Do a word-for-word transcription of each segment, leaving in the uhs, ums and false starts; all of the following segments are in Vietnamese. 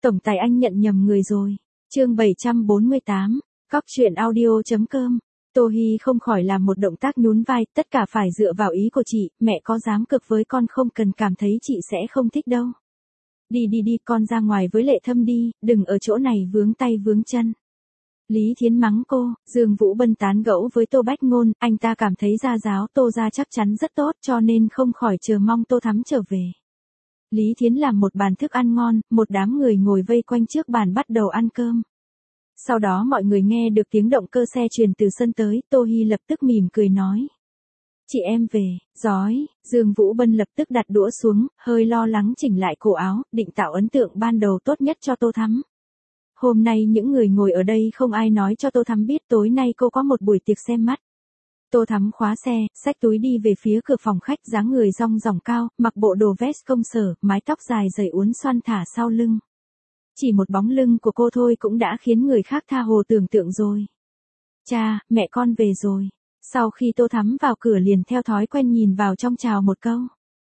Tổng tài anh nhận nhầm người rồi. Chương bảy trăm bốn mươi tám, cóc truyện audio chấm com. Tô Hi không khỏi làm một động tác nhún vai, tất cả phải dựa vào ý của chị, mẹ có dám cực với con không cần cảm thấy chị sẽ không thích đâu. Đi đi đi, con ra ngoài với Lệ Thâm đi, đừng ở chỗ này vướng tay vướng chân. Lý Thiến mắng cô, Dương Vũ Bân tán gẫu với Tô Bách Ngôn, anh ta cảm thấy gia giáo Tô gia chắc chắn rất tốt cho nên không khỏi chờ mong Tô Thắm trở về. Lý Thiến làm một bàn thức ăn ngon, một đám người ngồi vây quanh trước bàn bắt đầu ăn cơm. Sau đó mọi người nghe được tiếng động cơ xe truyền từ sân tới, Tô Hi lập tức mỉm cười nói. Chị em về, giói, Dương Vũ Bân lập tức đặt đũa xuống, hơi lo lắng chỉnh lại cổ áo, định tạo ấn tượng ban đầu tốt nhất cho Tô Thắm. Hôm nay những người ngồi ở đây không ai nói cho Tô Thắm biết tối nay cô có một buổi tiệc xem mắt. Tô Thắm khóa xe, xách túi đi về phía cửa phòng khách, dáng người rong ròng cao, mặc bộ đồ vest công sở, mái tóc dài dày uốn xoăn thả sau lưng. Chỉ một bóng lưng của cô thôi cũng đã khiến người khác tha hồ tưởng tượng rồi. Cha, mẹ con về rồi. Sau khi Tô Thắm vào cửa liền theo thói quen nhìn vào trong chào một câu.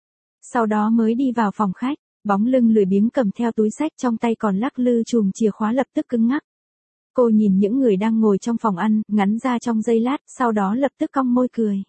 Sau đó mới đi vào phòng khách, bóng lưng lười biếng cầm theo túi xách trong tay còn lắc lư chùm chìa khóa lập tức cứng ngắc. Cô nhìn những người đang ngồi trong phòng ăn, ngắn ra trong giây lát, sau đó lập tức cong môi cười.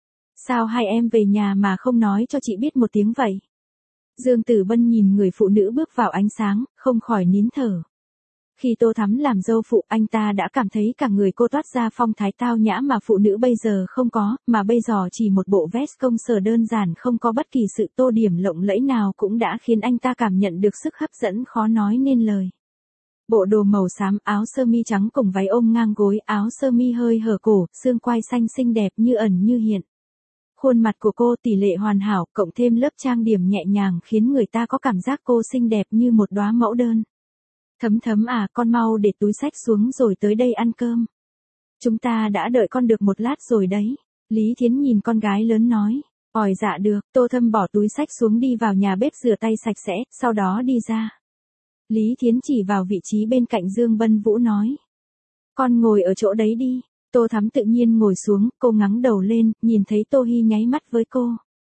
Sao hai em về nhà mà không nói cho chị biết một tiếng vậy? Dương Tử Bân nhìn người phụ nữ bước vào ánh sáng, không khỏi nín thở. Khi Tô Thắm làm dâu phụ, anh ta đã cảm thấy cả người cô toát ra phong thái tao nhã mà phụ nữ bây giờ không có, mà bây giờ chỉ một bộ vest công sở đơn giản không có bất kỳ sự tô điểm lộng lẫy nào cũng đã khiến anh ta cảm nhận được sức hấp dẫn khó nói nên lời. Bộ đồ màu xám, áo sơ mi trắng cùng váy ôm ngang gối, áo sơ mi hơi hở cổ, xương quai xanh xinh đẹp như ẩn như hiện. Khuôn mặt của cô tỷ lệ hoàn hảo, cộng thêm lớp trang điểm nhẹ nhàng khiến người ta có cảm giác cô xinh đẹp như một đóa mẫu đơn. Thấm Thấm à, con mau để túi xách xuống rồi tới đây ăn cơm. Chúng ta đã đợi con được một lát rồi đấy. Lý Thiến nhìn con gái lớn nói. Ỏi dạ được, Tô Thâm bỏ túi xách xuống đi vào nhà bếp rửa tay sạch sẽ, sau đó đi ra. Lý Thiến chỉ vào vị trí bên cạnh Dương Bân Vũ nói. Con ngồi ở chỗ đấy đi. Tô Thắm tự nhiên ngồi xuống, cô ngẩng đầu lên, nhìn thấy Tô Hi nháy mắt với cô.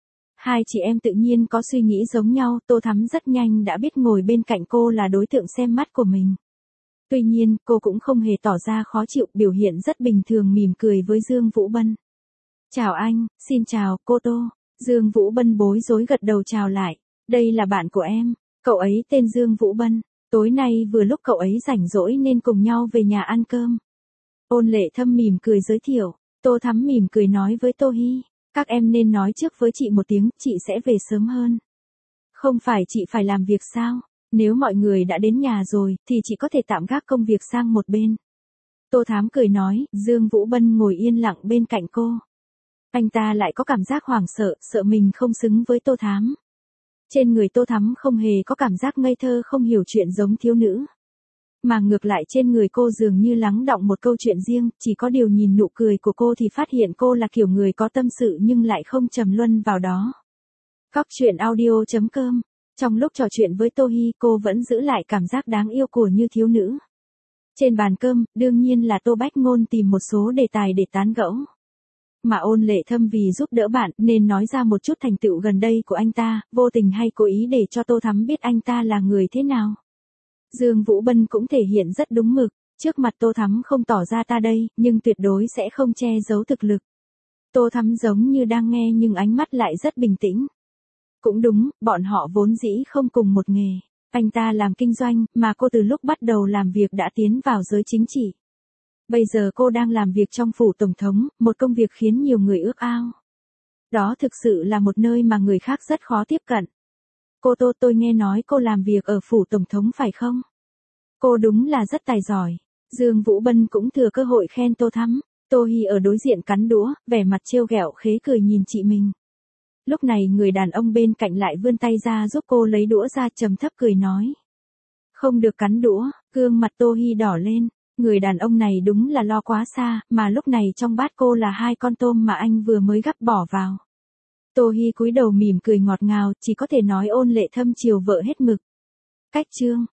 Hai chị em tự nhiên có suy nghĩ giống nhau, Tô Thắm rất nhanh đã biết ngồi bên cạnh cô là đối tượng xem mắt của mình. Tuy nhiên, cô cũng không hề tỏ ra khó chịu, biểu hiện rất bình thường mỉm cười với Dương Vũ Bân. Chào anh, xin chào, cô Tô. Dương Vũ Bân bối rối gật đầu chào lại. Đây là bạn của em, cậu ấy tên Dương Vũ Bân. Tối nay vừa lúc cậu ấy rảnh rỗi nên cùng nhau về nhà ăn cơm. Ôn Lệ Thâm mỉm cười giới thiệu, Tô Thắm mỉm cười nói với Tô Hi. Các em nên nói trước với chị một tiếng, chị sẽ về sớm hơn. Không phải chị phải làm việc sao? Nếu mọi người đã đến nhà rồi, thì chị có thể tạm gác công việc sang một bên. Tô Thắm cười nói, Dương Vũ Bân ngồi yên lặng bên cạnh cô. Anh ta lại có cảm giác hoảng sợ, sợ mình không xứng với Tô Thắm. Trên người Tô Thắm không hề có cảm giác ngây thơ không hiểu chuyện giống thiếu nữ. Mà ngược lại trên người cô dường như lắng đọng một câu chuyện riêng, chỉ có điều nhìn nụ cười của cô thì phát hiện cô là kiểu người có tâm sự nhưng lại không trầm luân vào đó. cóc truyện audio chấm com. Trong lúc trò chuyện với Tô Hi, cô vẫn giữ lại cảm giác đáng yêu của như thiếu nữ. Trên bàn cơm, đương nhiên là Tô Bách Ngôn tìm một số đề tài để tán gẫu. Mà Ôn Lệ Thâm vì giúp đỡ bạn nên nói ra một chút thành tựu gần đây của anh ta, vô tình hay cố ý để cho Tô Thắm biết anh ta là người thế nào. Dương Vũ Bân cũng thể hiện rất đúng mực, trước mặt Tô Thắm không tỏ ra ta đây, nhưng tuyệt đối sẽ không che giấu thực lực. Tô Thắm giống như đang nghe nhưng ánh mắt lại rất bình tĩnh. Cũng đúng, bọn họ vốn dĩ không cùng một nghề. Anh ta làm kinh doanh, mà cô từ lúc bắt đầu làm việc đã tiến vào giới chính trị. Bây giờ cô đang làm việc trong phủ tổng thống, một công việc khiến nhiều người ước ao. Đó thực sự là một nơi mà người khác rất khó tiếp cận. Cô Tô, tôi nghe nói cô làm việc ở phủ tổng thống phải không? Cô đúng là rất tài giỏi. Dương Vũ Bân cũng thừa cơ hội khen Tô Thắm. Tô Hi ở đối diện cắn đũa, vẻ mặt trêu ghẹo khế cười nhìn chị mình. Lúc này người đàn ông bên cạnh lại vươn tay ra giúp cô lấy đũa ra, trầm thấp cười nói. Không được cắn đũa, gương mặt Tô Hi đỏ lên. Người đàn ông này đúng là lo quá xa, mà lúc này trong bát cô là hai con tôm mà anh vừa mới gắp bỏ vào. Tô Hi cúi đầu mỉm cười ngọt ngào, chỉ có thể nói Ôn Lệ Thâm chiều vợ hết mực. Cách chương.